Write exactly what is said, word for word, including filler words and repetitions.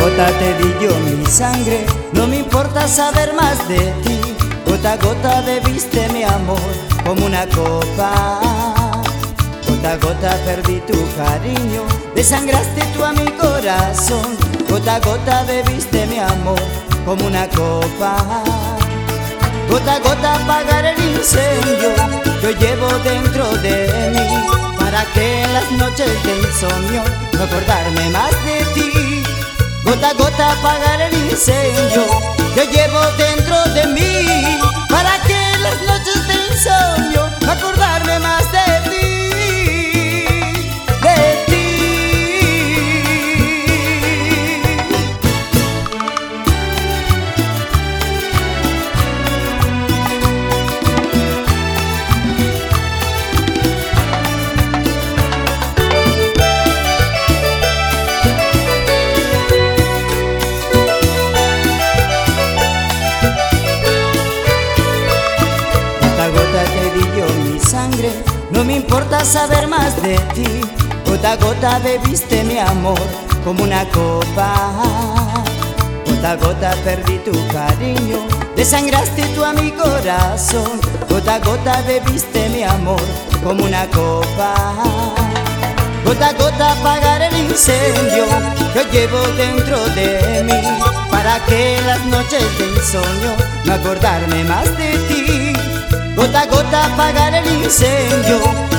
gota te di yo mi sangre, no me importa saber más de ti. Gota a gota bebiste mi amor como una copa. Gota a gota perdí tu cariño, desangraste tú a mi corazón. Gota a gota bebiste mi amor como una copa. Gota a gota apagar el incendio que yo llevo dentro de mí, para que en las noches de insomnio no acordarme más de ti. Gota a gota apagar el incendio que yo llevo dentro de mí, para que en las noches de insomnio no acordarme más de ti. De ti. No me importa saber más de ti. Gota a gota bebiste mi amor como una copa. Gota a gota perdí tu cariño, desangraste tú a mi corazón. Gota a gota bebiste mi amor como una copa. Gota a gota apagar el incendio que yo llevo dentro de mí, para que en las noches de insomnio no acordarme más de ti. Gota a gota apagar el incendio